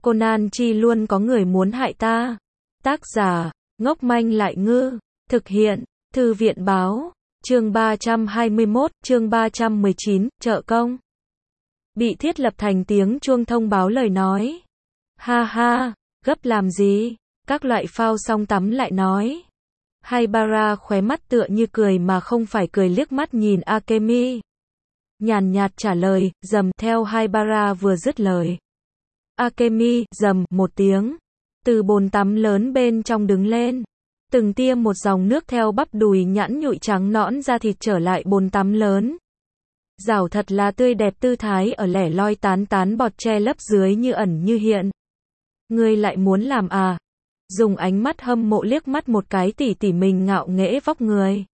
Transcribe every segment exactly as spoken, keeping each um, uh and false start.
Conan chi luôn có người muốn hại ta. Tác giả, ngốc manh lại ngư. Thực hiện, Thư viện báo. Chương ba trăm hai mươi mốt, chương ba trăm mười chín, trợ công. Bị thiết lập thành tiếng chuông thông báo lời nói. Ha ha, gấp làm gì? Các loại phao xong tắm lại nói. Haibara khóe mắt tựa như cười mà không phải cười liếc mắt nhìn Akemi. Nhàn nhạt trả lời, rầm, theo Haibara vừa dứt lời. Akemi, rầm, một tiếng. Từ bồn tắm lớn bên trong đứng lên. Từng tia một dòng nước theo bắp đùi nhẵn nhụi trắng nõn ra thịt trở lại bồn tắm lớn. Rảo thật là tươi đẹp, tư thái ở lẻ loi tán tán bọt che lấp dưới như ẩn như hiện. Ngươi lại muốn làm à? Dùng ánh mắt hâm mộ liếc mắt một cái tỉ tỉ mình ngạo nghễ vóc người.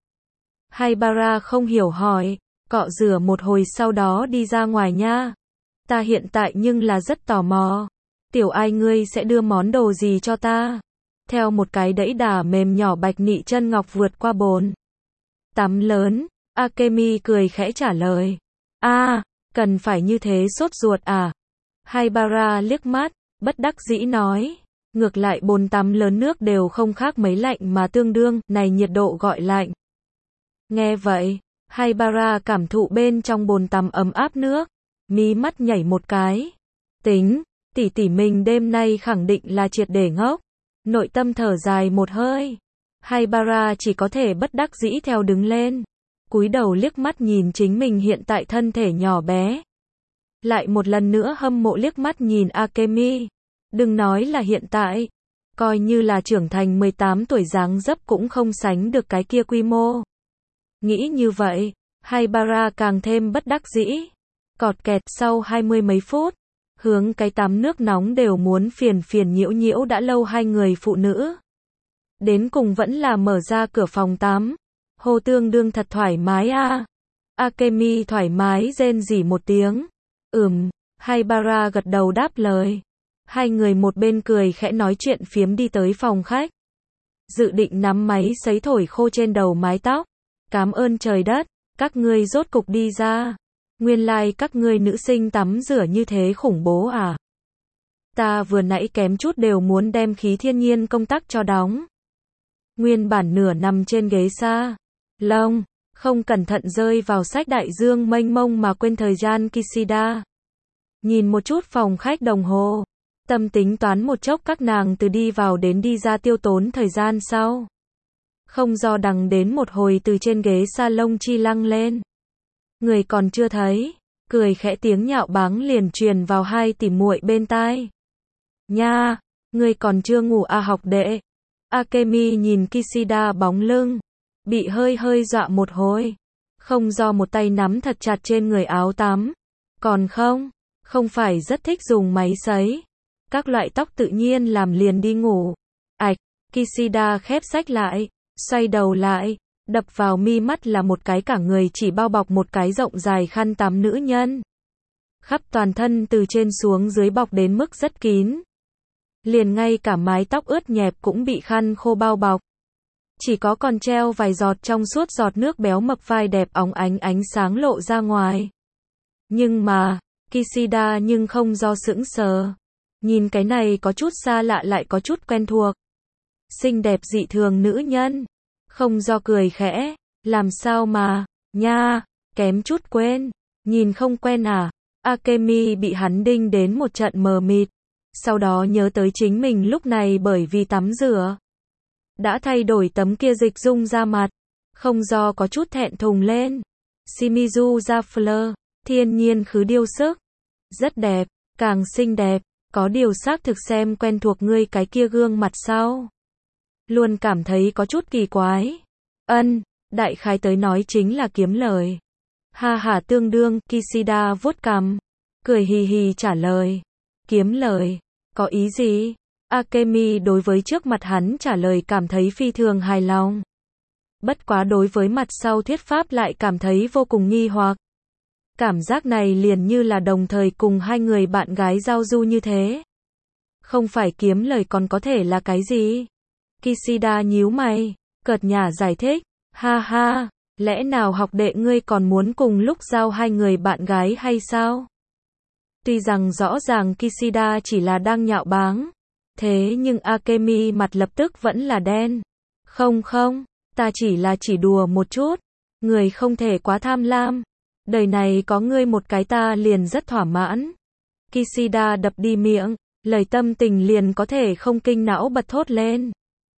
Haibara không hiểu hỏi, cọ rửa một hồi sau đó đi ra ngoài nha. Ta hiện tại nhưng là rất tò mò. Tiểu ai ngươi sẽ đưa món đồ gì cho ta? Theo một cái đẫy đà mềm nhỏ bạch nị chân ngọc vượt qua bồn tắm lớn, Akemi cười khẽ trả lời. A, à, cần phải như thế sốt ruột à? Haibara liếc mắt, bất đắc dĩ nói. Ngược lại bồn tắm lớn nước đều không khác mấy lạnh mà tương đương, này nhiệt độ gọi lạnh. Nghe vậy, Haibara cảm thụ bên trong bồn tắm ấm áp nước, mí mắt nhảy một cái. Tính, tỷ tỷ mình đêm nay khẳng định là triệt để ngốc. Nội tâm thở dài một hơi. Haibara chỉ có thể bất đắc dĩ theo đứng lên. Cúi đầu liếc mắt nhìn chính mình hiện tại thân thể nhỏ bé. Lại một lần nữa hâm mộ liếc mắt nhìn Akemi. Đừng nói là hiện tại. Coi như là trưởng thành mười tám tuổi dáng dấp cũng không sánh được cái kia quy mô. Nghĩ như vậy, Haibara càng thêm bất đắc dĩ. Cọt kẹt sau hai mươi mấy phút. Hướng cái tắm nước nóng đều muốn phiền phiền nhiễu nhiễu đã lâu hai người phụ nữ. Đến cùng vẫn là mở ra cửa phòng tắm. Hồ tương đương thật thoải mái a. À. Akemi thoải mái rên rỉ một tiếng. Ừm, Haibara gật đầu đáp lời. Hai người một bên cười khẽ nói chuyện phiếm đi tới phòng khách. Dự định nắm máy sấy thổi khô trên đầu mái tóc. Cám ơn trời đất, các ngươi rốt cục đi ra. Nguyên lai like các ngươi nữ sinh tắm rửa như thế khủng bố à? Ta vừa nãy kém chút đều muốn đem khí thiên nhiên công tắc cho đóng. Nguyên bản nửa nằm trên ghế xa lông, không cẩn thận rơi vào sách đại dương mênh mông mà quên thời gian Kishida. Nhìn một chút phòng khách đồng hồ, tâm tính toán một chốc các nàng từ đi vào đến đi ra tiêu tốn thời gian sau. Không do đằng đến một hồi từ trên ghế salon chi lăng lên. Người còn chưa thấy, cười khẽ tiếng nhạo báng liền truyền vào hai tỉ muội bên tai. Nha, người còn chưa ngủ à học đệ? Akemi nhìn Kishida bóng lưng, bị hơi hơi dọa một hồi. Không do một tay nắm thật chặt trên người áo tắm. Còn không, không phải rất thích dùng máy sấy. Các loại tóc tự nhiên làm liền đi ngủ. Ảch, Kishida khép sách lại, xoay đầu lại. Đập vào mi mắt là một cái cả người chỉ bao bọc một cái rộng dài khăn tắm nữ nhân. Khắp toàn thân từ trên xuống dưới bọc đến mức rất kín. Liền ngay cả mái tóc ướt nhẹp cũng bị khăn khô bao bọc. Chỉ có còn treo vài giọt trong suốt giọt nước béo mập vai đẹp óng ánh ánh sáng lộ ra ngoài. Nhưng mà, Kishida nhưng không do sững sờ. Nhìn cái này có chút xa lạ lại có chút quen thuộc. Xinh đẹp dị thường nữ nhân. Không do cười khẽ, làm sao mà, nha, kém chút quên, nhìn không quen à? Akemi bị hắn đinh đến một trận mờ mịt, sau đó nhớ tới chính mình lúc này bởi vì tắm rửa, đã thay đổi tấm kia dịch dung da mặt, không do có chút thẹn thùng lên. Shimizu da fleur, thiên nhiên khứ điêu sức, rất đẹp, càng xinh đẹp, có điều xác thực xem quen thuộc ngươi cái kia gương mặt sau. Luôn cảm thấy có chút kỳ quái. Ân, đại khái tới nói chính là kiếm lời. Ha ha tương đương, Kishida vuốt cằm, cười hì hì trả lời. Kiếm lời, có ý gì? Akemi đối với trước mặt hắn trả lời cảm thấy phi thường hài lòng. Bất quá đối với mặt sau thuyết pháp lại cảm thấy vô cùng nghi hoặc. Cảm giác này liền như là đồng thời cùng hai người bạn gái giao du như thế. Không phải kiếm lời còn có thể là cái gì? Kishida nhíu mày, cợt nhả giải thích. Ha ha, lẽ nào học đệ ngươi còn muốn cùng lúc giao hai người bạn gái hay sao? Tuy rằng rõ ràng Kishida chỉ là đang nhạo báng, thế nhưng Akemi mặt lập tức vẫn là đen. Không không, ta chỉ là chỉ đùa một chút, người không thể quá tham lam. Đời này có ngươi một cái ta liền rất thỏa mãn. Kishida đập đi miệng, lời tâm tình liền có thể không kinh não bật thốt lên.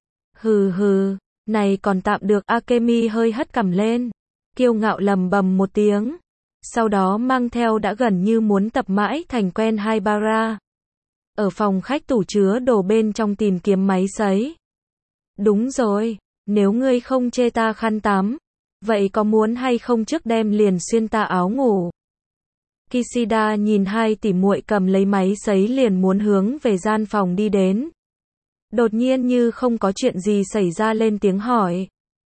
Hừ hừ, này còn tạm được. Akemi hơi hất cằm lên, kiêu ngạo lầm bầm một tiếng. Sau đó mang theo đã gần như muốn tập mãi thành quen Haibara. Ở phòng khách tủ chứa đồ bên trong tìm kiếm máy sấy. Đúng rồi, nếu ngươi không chê ta khăn tắm, vậy có muốn hay không trước đem liền xuyên ta áo ngủ. Kishida nhìn hai tỷ muội cầm lấy máy sấy liền muốn hướng về gian phòng đi đến. Đột nhiên như không có chuyện gì xảy ra lên tiếng hỏi.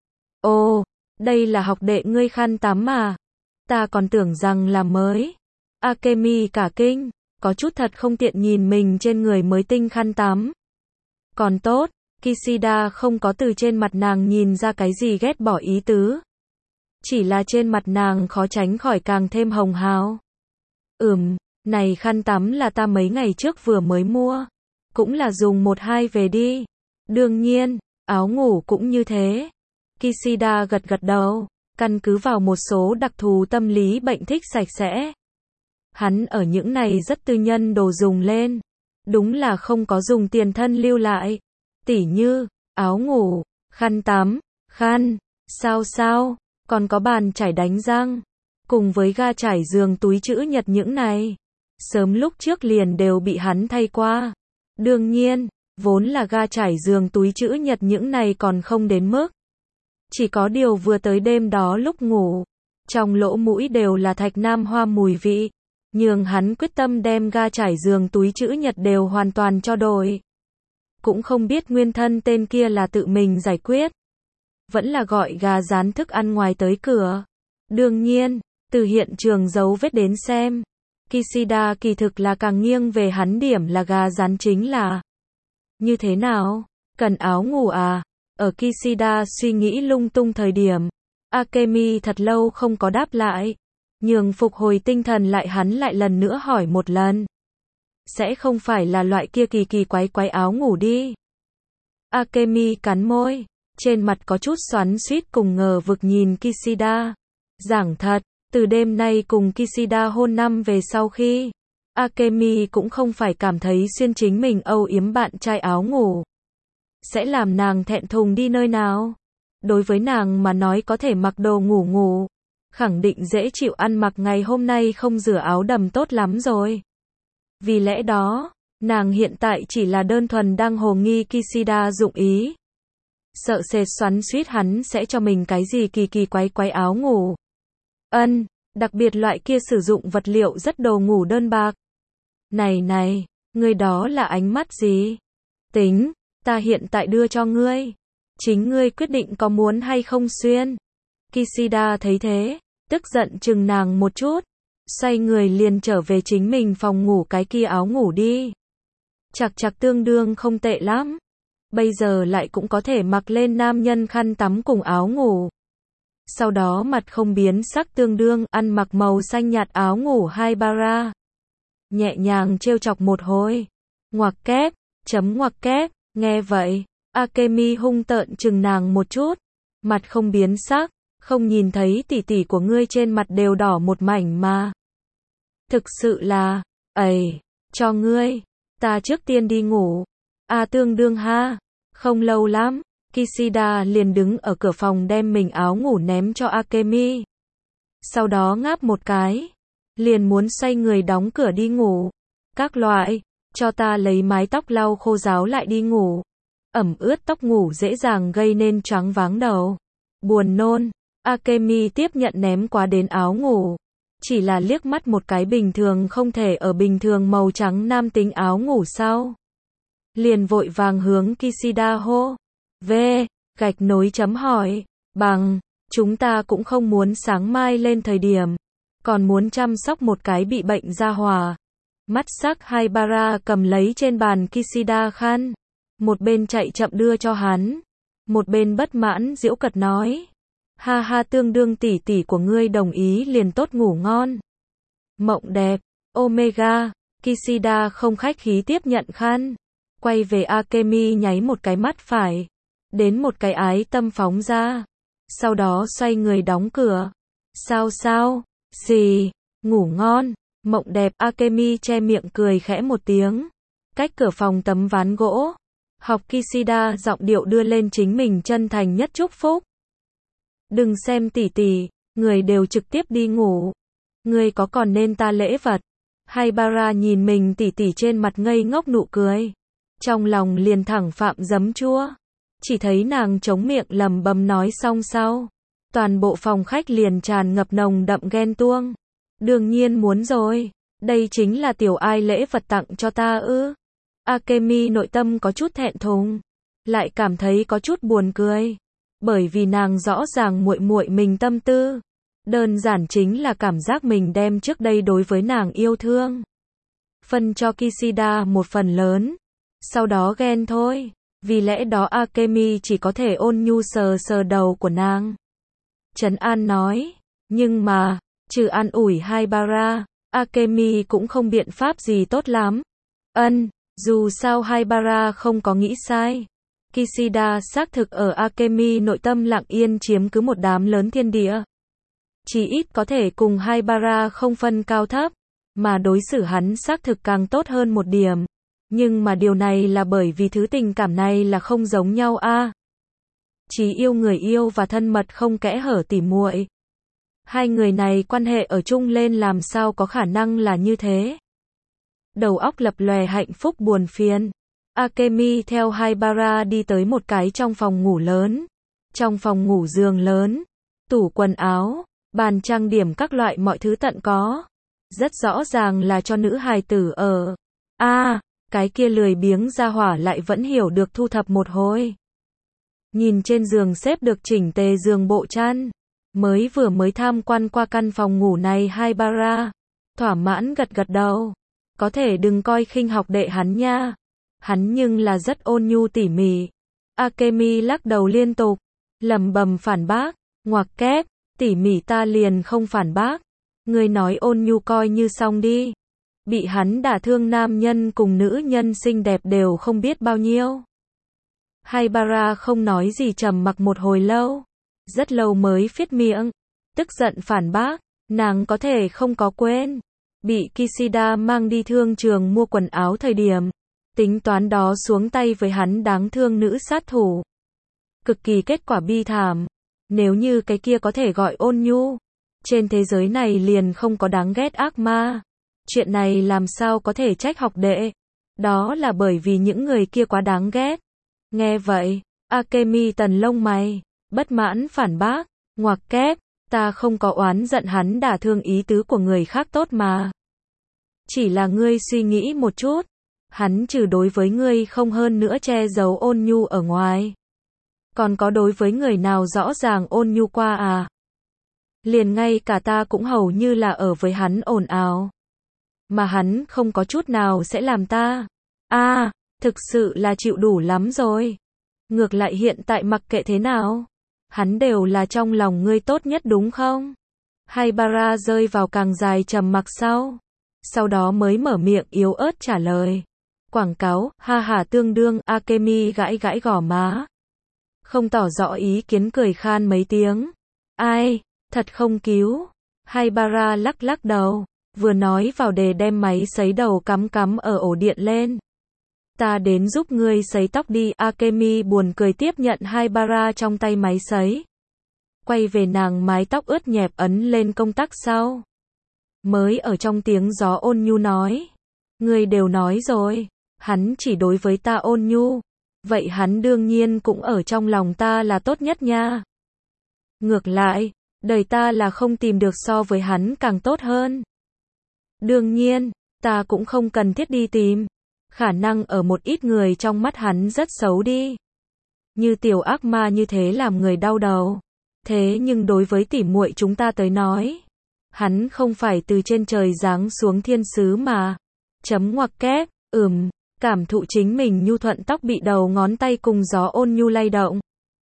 Ồ, đây là học đệ ngươi khăn tắm mà. Ta còn tưởng rằng là mới. Akemi cả kinh, có chút thật không tiện nhìn mình trên người mới tinh khăn tắm. Còn tốt, Kishida không có từ trên mặt nàng nhìn ra cái gì ghét bỏ ý tứ. Chỉ là trên mặt nàng khó tránh khỏi càng thêm hồng hào. Ừm, này khăn tắm là ta mấy ngày trước vừa mới mua. Cũng là dùng một hai về đi. Đương nhiên, áo ngủ cũng như thế. Kishida gật gật đầu, căn cứ vào một số đặc thù tâm lý bệnh thích sạch sẽ. Hắn ở những này rất tư nhân đồ dùng lên. Đúng là không có dùng tiền thân lưu lại. Tỉ như, áo ngủ, khăn tắm, khăn, sao sao, còn có bàn chải đánh răng. Cùng với ga trải giường túi chữ nhật những này. Sớm lúc trước liền đều bị hắn thay qua. Đương nhiên, vốn là ga trải giường túi chữ nhật những này còn không đến mức. Chỉ có điều vừa tới đêm đó lúc ngủ, trong lỗ mũi đều là thạch nam hoa mùi vị, nhường hắn quyết tâm đem ga trải giường túi chữ nhật đều hoàn toàn cho đổi. Cũng không biết nguyên thân tên kia là tự mình giải quyết, vẫn là gọi gà rán thức ăn ngoài tới cửa. Đương nhiên, từ hiện trường dấu vết đến xem, Kishida kỳ thực là càng nghiêng về hắn điểm là gà rán chính là. Như thế nào? Cần áo ngủ à? Ở Kishida suy nghĩ lung tung thời điểm, Akemi thật lâu không có đáp lại, nhường phục hồi tinh thần lại hắn lại lần nữa hỏi một lần. Sẽ không phải là loại kia kỳ kỳ quái quái áo ngủ đi. Akemi cắn môi, trên mặt có chút xoắn xuýt cùng ngờ vực nhìn Kishida. Giảng thật, từ đêm nay cùng Kishida hôn năm về sau khi, Akemi cũng không phải cảm thấy xuyên chính mình âu yếm bạn trai áo ngủ sẽ làm nàng thẹn thùng đi nơi nào. Đối với nàng mà nói có thể mặc đồ ngủ ngủ, khẳng định dễ chịu ăn mặc ngày hôm nay không rửa áo đầm tốt lắm rồi. Vì lẽ đó, nàng hiện tại chỉ là đơn thuần đang hồ nghi Kishida dụng ý. Sợ sệt xoắn xuýt hắn sẽ cho mình cái gì kỳ kỳ quái quái áo ngủ. Ân, đặc biệt loại kia sử dụng vật liệu rất đồ ngủ đơn bạc. Này này, ngươi đó là ánh mắt gì? Tính, ta hiện tại đưa cho ngươi. Chính ngươi quyết định có muốn hay không xuyên. Kishida thấy thế, tức giận chừng nàng một chút. Xoay người liền trở về chính mình phòng ngủ cái kia áo ngủ đi. Chạc chạc tương đương không tệ lắm. Bây giờ lại cũng có thể mặc lên nam nhân khăn tắm cùng áo ngủ. Sau đó mặt không biến sắc tương đương ăn mặc màu xanh nhạt áo ngủ Haibara. Nhẹ nhàng trêu chọc một hồi. Ngoặc kép, chấm ngoặc kép, nghe vậy, Akemi hung tợn chừng nàng một chút. Mặt không biến sắc, không nhìn thấy tỉ tỉ của ngươi trên mặt đều đỏ một mảnh mà. Thực sự là, ầy, cho ngươi, ta trước tiên đi ngủ. À tương đương ha, không lâu lắm. Kishida liền đứng ở cửa phòng đem mình áo ngủ ném cho Akemi. Sau đó ngáp một cái, liền muốn xoay người đóng cửa đi ngủ. Các loại, cho ta lấy mái tóc lau khô ráo lại đi ngủ. Ẩm ướt tóc ngủ dễ dàng gây nên choáng váng đầu. Buồn nôn, Akemi tiếp nhận ném qua đến áo ngủ. Chỉ là liếc mắt một cái bình thường không thể ở bình thường màu trắng nam tính áo ngủ sau. Liền vội vàng hướng Kishida hô. Về, gạch nối chấm hỏi, bằng, chúng ta cũng không muốn sáng mai lên thời điểm, còn muốn chăm sóc một cái bị bệnh ra hòa. Mắt sắc Haibara cầm lấy trên bàn Kishida khăn, một bên chạy chậm đưa cho hắn, một bên bất mãn giễu cợt nói, ha ha tương đương tỷ tỷ của ngươi đồng ý liền tốt ngủ ngon. Mộng đẹp, Omega, Kishida không khách khí tiếp nhận khăn. Quay về Akemi nháy một cái mắt phải. Đến một cái ái tâm phóng ra. Sau đó xoay người đóng cửa. Sao sao? Gì? Ngủ ngon. Mộng đẹp. Akemi che miệng cười khẽ một tiếng. Cách cửa phòng tấm ván gỗ. Học Kishida giọng điệu đưa lên chính mình chân thành nhất chúc phúc. Đừng xem tỷ tỷ, người đều trực tiếp đi ngủ. Người có còn nên ta lễ vật. Haibara nhìn mình tỷ tỷ trên mặt ngây ngốc nụ cười. Trong lòng liền thẳng phạm giấm chua. Chỉ thấy nàng chống miệng lầm bầm nói xong sau. Toàn bộ phòng khách liền tràn ngập nồng đậm ghen tuông. Đương nhiên muốn rồi. Đây chính là tiểu ai lễ vật tặng cho ta ư. Akemi nội tâm có chút thẹn thùng. Lại cảm thấy có chút buồn cười. Bởi vì nàng rõ ràng muội muội mình tâm tư. Đơn giản chính là cảm giác mình đem trước đây đối với nàng yêu thương. Phân cho Kishida một phần lớn. Sau đó ghen thôi. Vì lẽ đó Akemi chỉ có thể ôn nhu sờ sờ đầu của nàng. Trấn An nói. Nhưng mà, trừ an ủi Haibara, Akemi cũng không biện pháp gì tốt lắm. Ân, dù sao Haibara không có nghĩ sai. Kishida xác thực ở Akemi nội tâm lặng yên chiếm cứ một đám lớn thiên địa. Chỉ ít có thể cùng Haibara không phân cao thấp, mà đối xử hắn xác thực càng tốt hơn một điểm. Nhưng mà điều này là bởi vì thứ tình cảm này là không giống nhau a. À, chỉ yêu người yêu và thân mật không kẽ hở tỉ muội. Hai người này quan hệ ở chung lên làm sao có khả năng là như thế. Đầu óc lập lòe hạnh phúc buồn phiền. Akemi theo Haibara đi tới một cái trong phòng ngủ lớn. Trong phòng ngủ giường lớn, tủ quần áo, bàn trang điểm các loại mọi thứ tận có. Rất rõ ràng là cho nữ hài tử ở. A, à, cái kia lười biếng gia hỏa lại vẫn hiểu được thu thập một hồi. Nhìn trên giường xếp được chỉnh tề giường bộ chăn. Mới vừa mới tham quan qua căn phòng ngủ này Haibara. Thỏa mãn gật gật đầu. Có thể đừng coi khinh học đệ hắn nha. Hắn nhưng là rất ôn nhu tỉ mỉ. Akemi lắc đầu liên tục. Lầm bầm phản bác. Ngoặc kép. Tỉ mỉ ta liền không phản bác. Người nói ôn nhu coi như xong đi. Bị hắn đả thương nam nhân cùng nữ nhân xinh đẹp đều không biết bao nhiêu. Haibara không nói gì trầm mặc một hồi lâu. Rất lâu mới phết miệng. Tức giận phản bác. Nàng có thể không có quên. Bị Kishida mang đi thương trường mua quần áo thời điểm. Tính toán đó xuống tay với hắn đáng thương nữ sát thủ. Cực kỳ kết quả bi thảm. Nếu như cái kia có thể gọi ôn nhu. Trên thế giới này liền không có đáng ghét ác ma. Chuyện này làm sao có thể trách học đệ. Đó là bởi vì những người kia quá đáng ghét. Nghe vậy, Akemi tần lông mày. Bất mãn phản bác. Ngoặc kép, ta không có oán giận hắn đả thương ý tứ của người khác tốt mà. Chỉ là ngươi suy nghĩ một chút. Hắn trừ đối với ngươi không hơn nữa che giấu ôn nhu ở ngoài. Còn có đối với người nào rõ ràng ôn nhu qua à? Liền ngay cả ta cũng hầu như là ở với hắn ồn ào. Mà hắn không có chút nào sẽ làm ta. A, à, thực sự là chịu đủ lắm rồi. Ngược lại hiện tại mặc kệ thế nào. Hắn đều là trong lòng ngươi tốt nhất đúng không? Haibara rơi vào càng dài trầm mặc sau. Sau đó mới mở miệng yếu ớt trả lời. Quảng cáo, ha ha tương đương, Akemi gãi gãi gò má. Không tỏ rõ ý kiến cười khan mấy tiếng. Ai, thật không cứu. Haibara lắc lắc đầu. Vừa nói vào đề đem máy sấy đầu cắm cắm ở ổ điện lên. Ta đến giúp ngươi sấy tóc đi. Akemi buồn cười tiếp nhận Haibara trong tay máy sấy. Quay về nàng mái tóc ướt nhẹp ấn lên công tắc sau. Mới ở trong tiếng gió ôn nhu nói. Ngươi đều nói rồi. Hắn chỉ đối với ta ôn nhu. Vậy hắn đương nhiên cũng ở trong lòng ta là tốt nhất nha. Ngược lại, đời ta là không tìm được so với hắn càng tốt hơn. Đương nhiên, ta cũng không cần thiết đi tìm. Khả năng ở một ít người trong mắt hắn rất xấu đi. Như tiểu ác ma như thế làm người đau đầu. Thế nhưng đối với tỉ muội chúng ta tới nói. Hắn không phải từ trên trời giáng xuống thiên sứ mà. Chấm ngoặc kép, ừm. Cảm thụ chính mình nhu thuận tóc bị đầu ngón tay cùng gió ôn nhu lay động.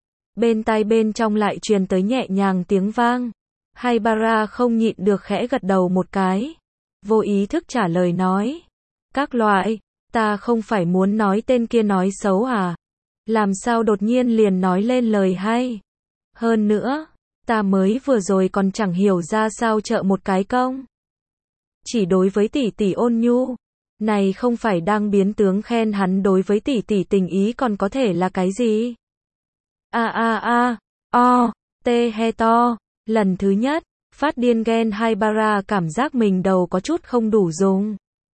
Bên tai bên trong lại truyền tới nhẹ nhàng tiếng vang. Haibara không nhịn được khẽ gật đầu một cái. vô ý thức trả lời nói. Các loại, ta không phải muốn nói tên kia nói xấu à? Làm sao đột nhiên liền nói lên lời hay? Hơn nữa, ta mới vừa rồi còn chẳng hiểu ra sao trợ một cái công. Chỉ đối với tỷ tỷ ôn nhu, này không phải đang biến tướng khen hắn đối với tỷ tỷ tình ý còn có thể là cái gì? A a a, o, tê he to, lần thứ nhất, phát điên ghen Haibara cảm giác mình đầu có chút không đủ dùng.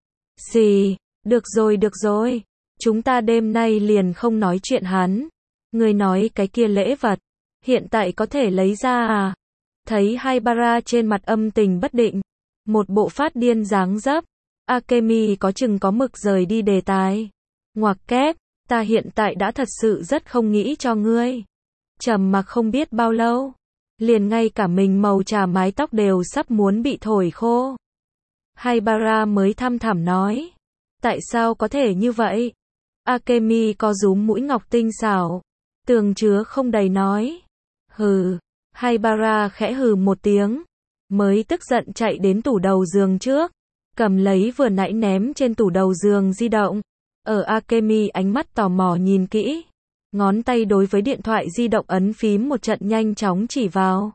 Gì, được rồi được rồi, chúng ta đêm nay liền không nói chuyện hắn. Người nói cái kia lễ vật, hiện tại có thể lấy ra à? Thấy Haibara trên mặt âm tình bất định, một bộ phát điên dáng dấp, Akemi có chừng có mực rời đi đề tài. Ngoặc kép, ta hiện tại đã thật sự rất không nghĩ cho ngươi. Trầm mặc không biết bao lâu, liền ngay cả mình màu trà mái tóc đều sắp muốn bị thổi khô. Haibara mới thăm thẳm nói, tại sao có thể như vậy? Akemi có rúm mũi ngọc tinh xảo, tường chứa không đầy nói. Hừ, Haibara khẽ hừ một tiếng, mới tức giận chạy đến tủ đầu giường trước, cầm lấy vừa nãy ném trên tủ đầu giường di động. Ở Akemi ánh mắt tò mò nhìn kỹ, ngón tay đối với điện thoại di động ấn phím một trận nhanh chóng chỉ vào.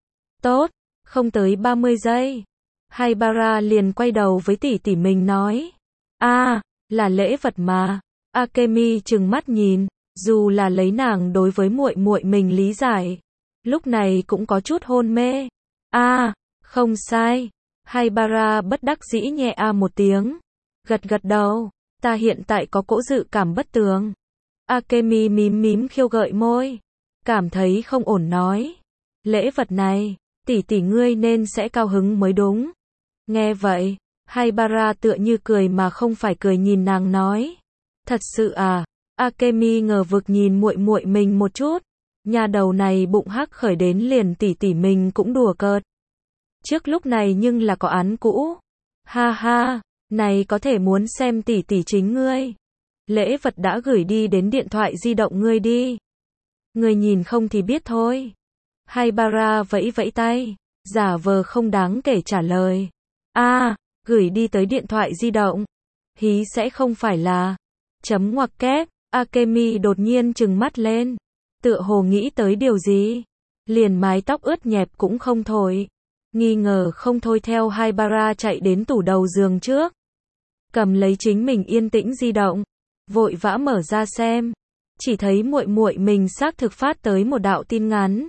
Tốt, không tới ba mươi giây. Haibara liền quay đầu với tỷ tỷ mình nói. A, à, là lễ vật mà. Akemi trừng mắt nhìn, dù là lấy nàng đối với muội muội mình lý giải, lúc này cũng có chút hôn mê. A, à, không sai. Haibara bất đắc dĩ nhẹ a một tiếng, gật gật đầu, ta hiện tại có cỗ dự cảm bất tường. Akemi mím mím khiêu gợi môi, cảm thấy không ổn nói. Lễ vật này, tỷ tỷ ngươi nên sẽ cao hứng mới đúng. Nghe vậy, Haibara tựa như cười mà không phải cười nhìn nàng nói. Thật sự à? Akemi ngờ vực nhìn muội muội mình một chút. Nhà đầu này bụng hắc khởi đến liền tỷ tỷ mình cũng đùa cợt. Trước lúc này nhưng là có án cũ. Ha ha, này có thể muốn xem tỷ tỷ chính ngươi. Lễ vật đã gửi đi đến điện thoại di động ngươi đi. Ngươi nhìn không thì biết thôi. Haibara vẫy vẫy tay, giả vờ không đáng kể trả lời. A, à, gửi đi tới điện thoại di động. Hí sẽ không phải là. Chấm ngoặc kép, Akemi đột nhiên trừng mắt lên. Tựa hồ nghĩ tới điều gì. Liền mái tóc ướt nhẹp cũng không thổi. Nghi ngờ không thôi theo Haibara chạy đến tủ đầu giường trước. Cầm lấy chính mình yên tĩnh di động. Vội vã mở ra xem. Chỉ thấy muội muội mình xác thực phát tới một đạo tin ngắn.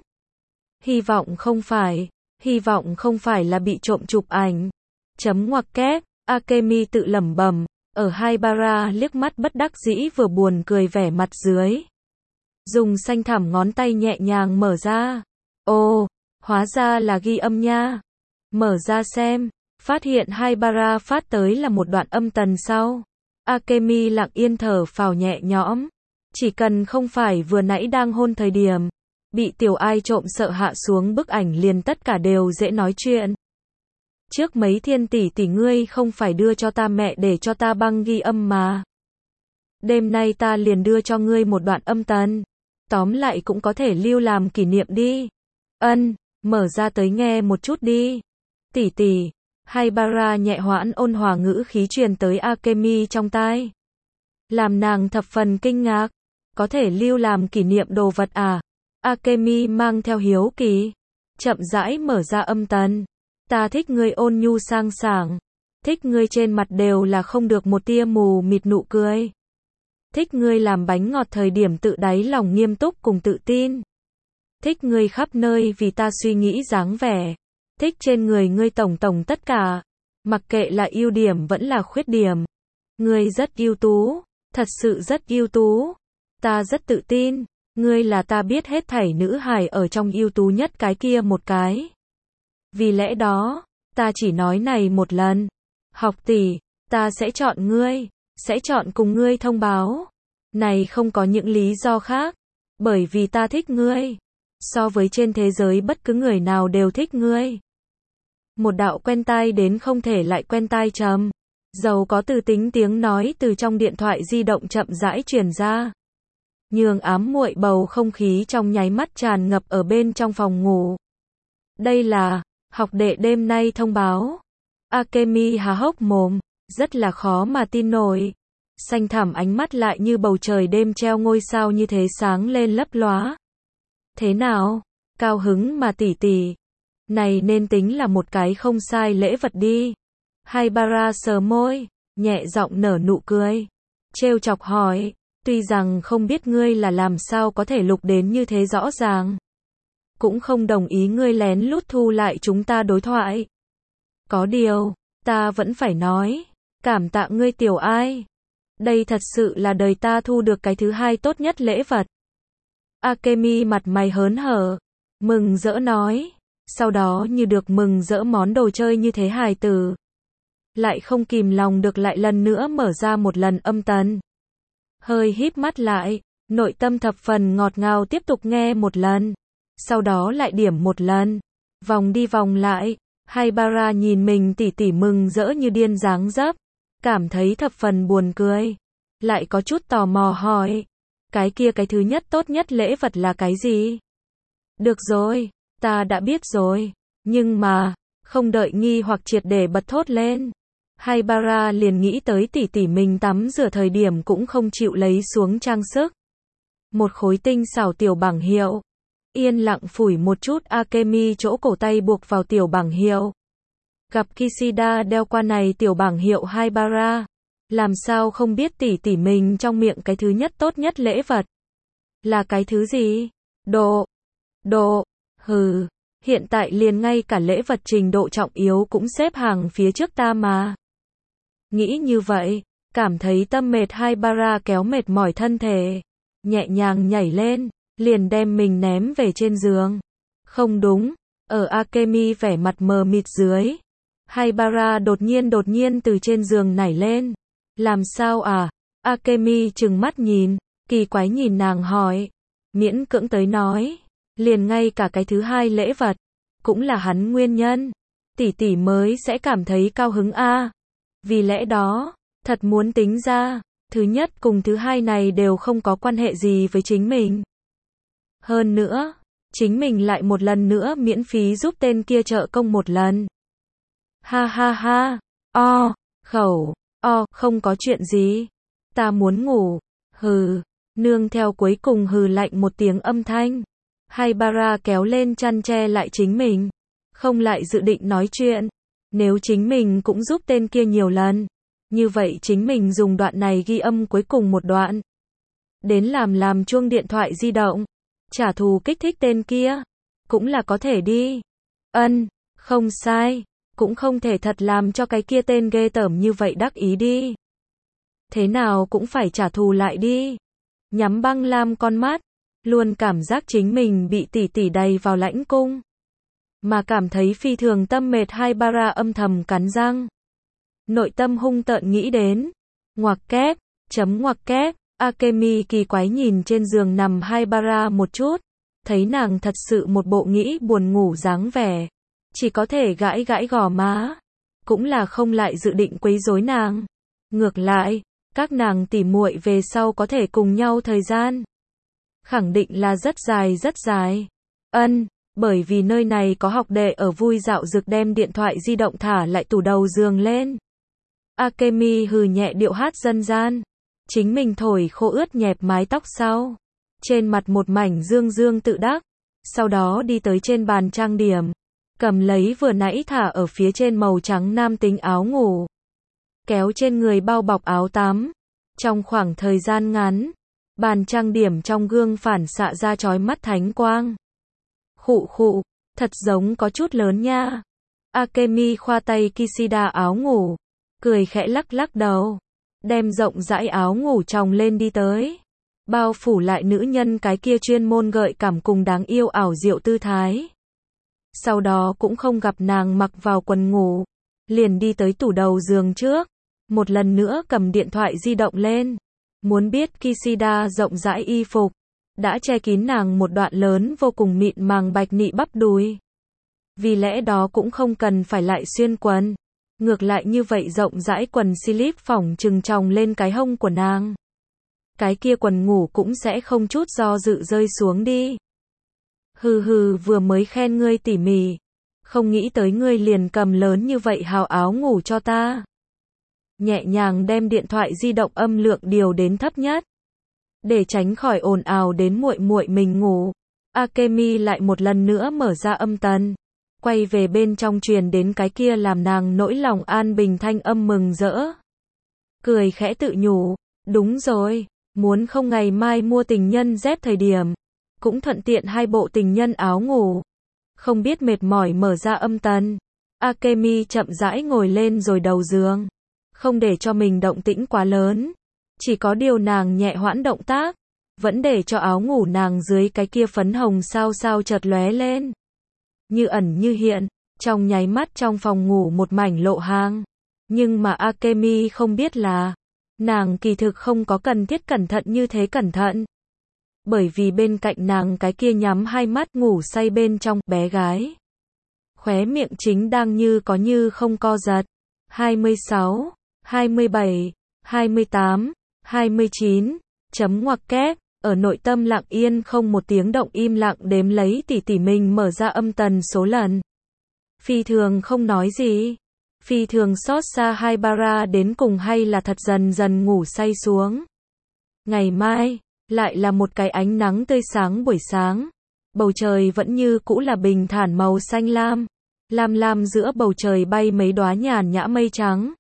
Hy vọng không phải. Hy vọng không phải là bị trộm chụp ảnh. Chấm ngoặc kép, Akemi tự lẩm bẩm, ở Haibara liếc mắt bất đắc dĩ vừa buồn cười vẻ mặt dưới. Dùng xanh thẳm ngón tay nhẹ nhàng mở ra. Ồ, hóa ra là ghi âm nha. Mở ra xem, phát hiện Haibara phát tới là một đoạn âm tần sau. Akemi lặng yên thở phào nhẹ nhõm. Chỉ cần không phải vừa nãy đang hôn thời điểm, bị tiểu ai trộm sợ hạ xuống bức ảnh liền tất cả đều dễ nói chuyện. Trước mấy thiên tỷ tỷ ngươi không phải đưa cho ta mẹ để cho ta băng ghi âm mà. Đêm nay ta liền đưa cho ngươi một đoạn âm tần. Tóm lại cũng có thể lưu làm kỷ niệm đi. Ân, mở ra tới nghe một chút đi. Tỷ tỷ, Haibara nhẹ hoãn ôn hòa ngữ khí truyền tới Akemi trong tai. Làm nàng thập phần kinh ngạc. Có thể lưu làm kỷ niệm đồ vật à? Akemi mang theo hiếu kỳ. Chậm rãi mở ra âm tần. Ta thích ngươi ôn nhu sang sảng. Thích ngươi trên mặt đều là không được một tia mù mịt nụ cười. Thích ngươi làm bánh ngọt thời điểm tự đáy lòng nghiêm túc cùng tự tin. Thích ngươi khắp nơi vì ta suy nghĩ dáng vẻ. Thích trên người ngươi tổng tổng tất cả. Mặc kệ là ưu điểm vẫn là khuyết điểm. Ngươi rất ưu tú. Thật sự rất ưu tú. Ta rất tự tin. Ngươi là ta biết hết thảy nữ hài ở trong ưu tú nhất cái kia một cái. Vì lẽ đó, ta chỉ nói này một lần. Học tỷ, ta sẽ chọn ngươi. Sẽ chọn cùng ngươi thông báo. Này không có những lý do khác. Bởi vì ta thích ngươi. So với trên thế giới bất cứ người nào đều thích ngươi. Một đạo quen tai đến không thể lại quen tai trầm. Dầu có từ tính tiếng nói từ trong điện thoại di động chậm rãi truyền ra. Nhường ám muội bầu không khí trong nháy mắt tràn ngập ở bên trong phòng ngủ. Đây là, học đệ đêm nay thông báo. Akemi há hốc mồm, rất là khó mà tin nổi. Xanh thẳm ánh mắt lại như bầu trời đêm treo ngôi sao như thế sáng lên lấp lóa. Thế nào? Cao hứng mà tỷ tỷ. Này nên tính là một cái không sai lễ vật đi. Haibara sờ môi, nhẹ giọng nở nụ cười. Trêu chọc hỏi, tuy rằng không biết ngươi là làm sao có thể lục đến như thế rõ ràng. Cũng không đồng ý ngươi lén lút thu lại chúng ta đối thoại. Có điều, ta vẫn phải nói, cảm tạ ngươi tiểu ai. Đây thật sự là đời ta thu được cái thứ hai tốt nhất lễ vật. Akemi mặt mày hớn hở, mừng rỡ nói, sau đó như được mừng rỡ món đồ chơi như thế hài tử. Lại không kìm lòng được lại lần nữa mở ra một lần âm tần. Hơi híp mắt lại, nội tâm thập phần ngọt ngào tiếp tục nghe một lần. Sau đó lại điểm một lần. Vòng đi vòng lại, Haibara nhìn mình tỉ tỉ mừng rỡ như điên dáng dấp. Cảm thấy thập phần buồn cười. Lại có chút tò mò hỏi. Cái kia cái thứ nhất tốt nhất lễ vật là cái gì? Được rồi, ta đã biết rồi. Nhưng mà, không đợi nghi hoặc triệt để bật thốt lên. Haibara liền nghĩ tới tỉ tỉ mình tắm rửa thời điểm cũng không chịu lấy xuống trang sức. Một khối tinh xảo tiểu bảng hiệu. Yên lặng phủi một chút Akemi chỗ cổ tay buộc vào tiểu bảng hiệu. Gặp Kishida đeo qua này tiểu bảng hiệu Haibara. Làm sao không biết tỉ tỉ mình trong miệng cái thứ nhất tốt nhất lễ vật. Là cái thứ gì? Đồ. Đồ. Hừ. Hiện tại liền ngay cả lễ vật trình độ trọng yếu cũng xếp hàng phía trước ta mà. Nghĩ như vậy, cảm thấy tâm mệt Haibara kéo mệt mỏi thân thể. Nhẹ nhàng nhảy lên, liền đem mình ném về trên giường. Không đúng, ở Akemi vẻ mặt mờ mịt dưới. Haibara đột nhiên đột nhiên từ trên giường nảy lên. Làm sao à? Akemi trừng mắt nhìn, kỳ quái nhìn nàng hỏi. Miễn cưỡng tới nói, liền ngay cả cái thứ hai lễ vật, cũng là hắn nguyên nhân. Tỷ tỷ mới sẽ cảm thấy cao hứng a. Vì lẽ đó, thật muốn tính ra, thứ nhất cùng thứ hai này đều không có quan hệ gì với chính mình. Hơn nữa, chính mình lại một lần nữa miễn phí giúp tên kia trợ công một lần. Ha ha ha, o, khẩu, o, không có chuyện gì. Ta muốn ngủ, hừ, nương theo cuối cùng hừ lạnh một tiếng âm thanh. Haibara kéo lên chăn che lại chính mình, không lại dự định nói chuyện. Nếu chính mình cũng giúp tên kia nhiều lần, như vậy chính mình dùng đoạn này ghi âm cuối cùng một đoạn. Đến làm làm chuông điện thoại di động, trả thù kích thích tên kia, cũng là có thể đi. Ân, không sai, cũng không thể thật làm cho cái kia tên ghê tởm như vậy đắc ý đi. Thế nào cũng phải trả thù lại đi. Nhắm băng lam con mắt, luôn cảm giác chính mình bị tỉ tỉ đầy vào lãnh cung. Mà cảm thấy phi thường tâm mệt Haibara âm thầm cắn răng. Nội tâm hung tợn nghĩ đến. Ngoặc kép, chấm ngoặc kép, Akemi kỳ quái nhìn trên giường nằm Haibara một chút. Thấy nàng thật sự một bộ nghĩ buồn ngủ dáng vẻ. Chỉ có thể gãi gãi gò má. Cũng là không lại dự định quấy rối nàng. Ngược lại, các nàng tỉ muội về sau có thể cùng nhau thời gian. Khẳng định là rất dài rất dài. Ân. Bởi vì nơi này có học đệ ở vui dạo rực đem điện thoại di động thả lại tủ đầu giường lên. Akemi hừ nhẹ điệu hát dân gian. Chính mình thổi khô ướt nhẹp mái tóc sau. Trên mặt một mảnh dương dương tự đắc. Sau đó đi tới trên bàn trang điểm. Cầm lấy vừa nãy thả ở phía trên màu trắng nam tính áo ngủ. Kéo trên người bao bọc áo tắm. Trong khoảng thời gian ngắn, bàn trang điểm trong gương phản xạ ra chói mắt thánh quang. Khụ khụ, thật giống có chút lớn nha. Akemi khoa tay Kishida áo ngủ, cười khẽ lắc lắc đầu, đem rộng rãi áo ngủ chồng lên đi tới, bao phủ lại nữ nhân cái kia chuyên môn gợi cảm cùng đáng yêu ảo diệu tư thái. Sau đó cũng không gặp nàng mặc vào quần ngủ, liền đi tới tủ đầu giường trước, một lần nữa cầm điện thoại di động lên, muốn biết Kishida rộng rãi y phục đã che kín nàng một đoạn lớn vô cùng mịn màng bạch nị bắp đùi. Vì lẽ đó cũng không cần phải lại xuyên quần. Ngược lại như vậy rộng rãi quần slip phỏng chừng chồng lên cái hông của nàng. Cái kia quần ngủ cũng sẽ không chút do dự rơi xuống đi. Hừ hừ vừa mới khen ngươi tỉ mỉ. Không nghĩ tới ngươi liền cầm lớn như vậy hào áo ngủ cho ta. Nhẹ nhàng đem điện thoại di động âm lượng điều đến thấp nhất. Để tránh khỏi ồn ào đến muội muội mình ngủ. Akemi lại một lần nữa mở ra âm tần. Quay về bên trong truyền đến cái kia làm nàng nỗi lòng an bình thanh âm mừng rỡ. Cười khẽ tự nhủ. Đúng rồi. Muốn không ngày mai mua tình nhân Z thời điểm. Cũng thuận tiện hai bộ tình nhân áo ngủ. Không biết mệt mỏi mở ra âm tần. Akemi chậm rãi ngồi lên rồi đầu giường. Không để cho mình động tĩnh quá lớn. Chỉ có điều nàng nhẹ hoãn động tác. Vẫn để cho áo ngủ nàng dưới cái kia phấn hồng sao sao chợt lóe lên. Như ẩn như hiện. Trong nháy mắt trong phòng ngủ một mảnh lộ hang. Nhưng mà Akemi không biết là. Nàng kỳ thực không có cần thiết cẩn thận như thế cẩn thận. Bởi vì bên cạnh nàng cái kia nhắm hai mắt ngủ say bên trong bé gái. Khóe miệng chính đang như có như không co giật. hai mươi sáu, hai mươi bảy, hai mươi tám, hai mươi chín, chấm ngoặc kép, ở nội tâm lặng yên không một tiếng động im lặng đếm lấy tỉ tỉ mình mở ra âm tần số lần. Phi thường không nói gì. Phi thường xót xa hai bara đến cùng hay là thật dần dần ngủ say xuống. Ngày mai, lại là một cái ánh nắng tươi sáng buổi sáng. Bầu trời vẫn như cũ là bình thản màu xanh lam. Lam lam giữa bầu trời bay mấy đóa nhàn nhã mây trắng.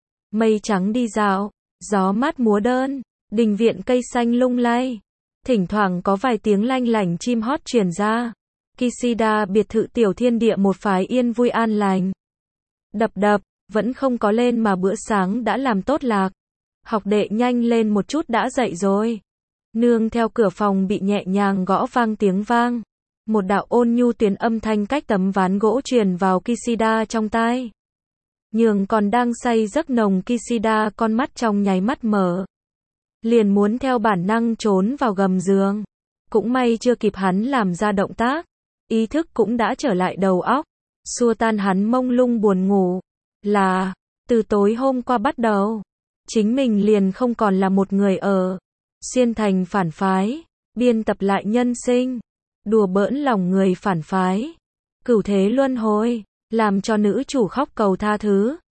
Mây trắng đi dạo, gió mát múa đơn, đình viện cây xanh lung lay. Thỉnh thoảng có vài tiếng lanh lảnh chim hót truyền ra. Kishida biệt thự tiểu thiên địa một phái yên vui an lành. Đập đập, vẫn không có lên mà bữa sáng đã làm tốt lạc. Học đệ nhanh lên một chút đã dậy rồi. Nương theo cửa phòng bị nhẹ nhàng gõ vang tiếng vang. Một đạo ôn nhu tuyến âm thanh cách tấm ván gỗ truyền vào Kishida trong tai. Nhường còn đang say giấc nồng Kishida con mắt trong nháy mắt mở. Liền muốn theo bản năng trốn vào gầm giường. Cũng may chưa kịp hắn làm ra động tác. Ý thức cũng đã trở lại đầu óc. Xua tan hắn mông lung buồn ngủ. Là, từ tối hôm qua bắt đầu. Chính mình liền không còn là một người ở. Xuyên thành phản phái. Biên tập lại nhân sinh. Đùa bỡn lòng người phản phái. Cửu thế luân hồi. Làm cho nữ chủ khóc cầu tha thứ.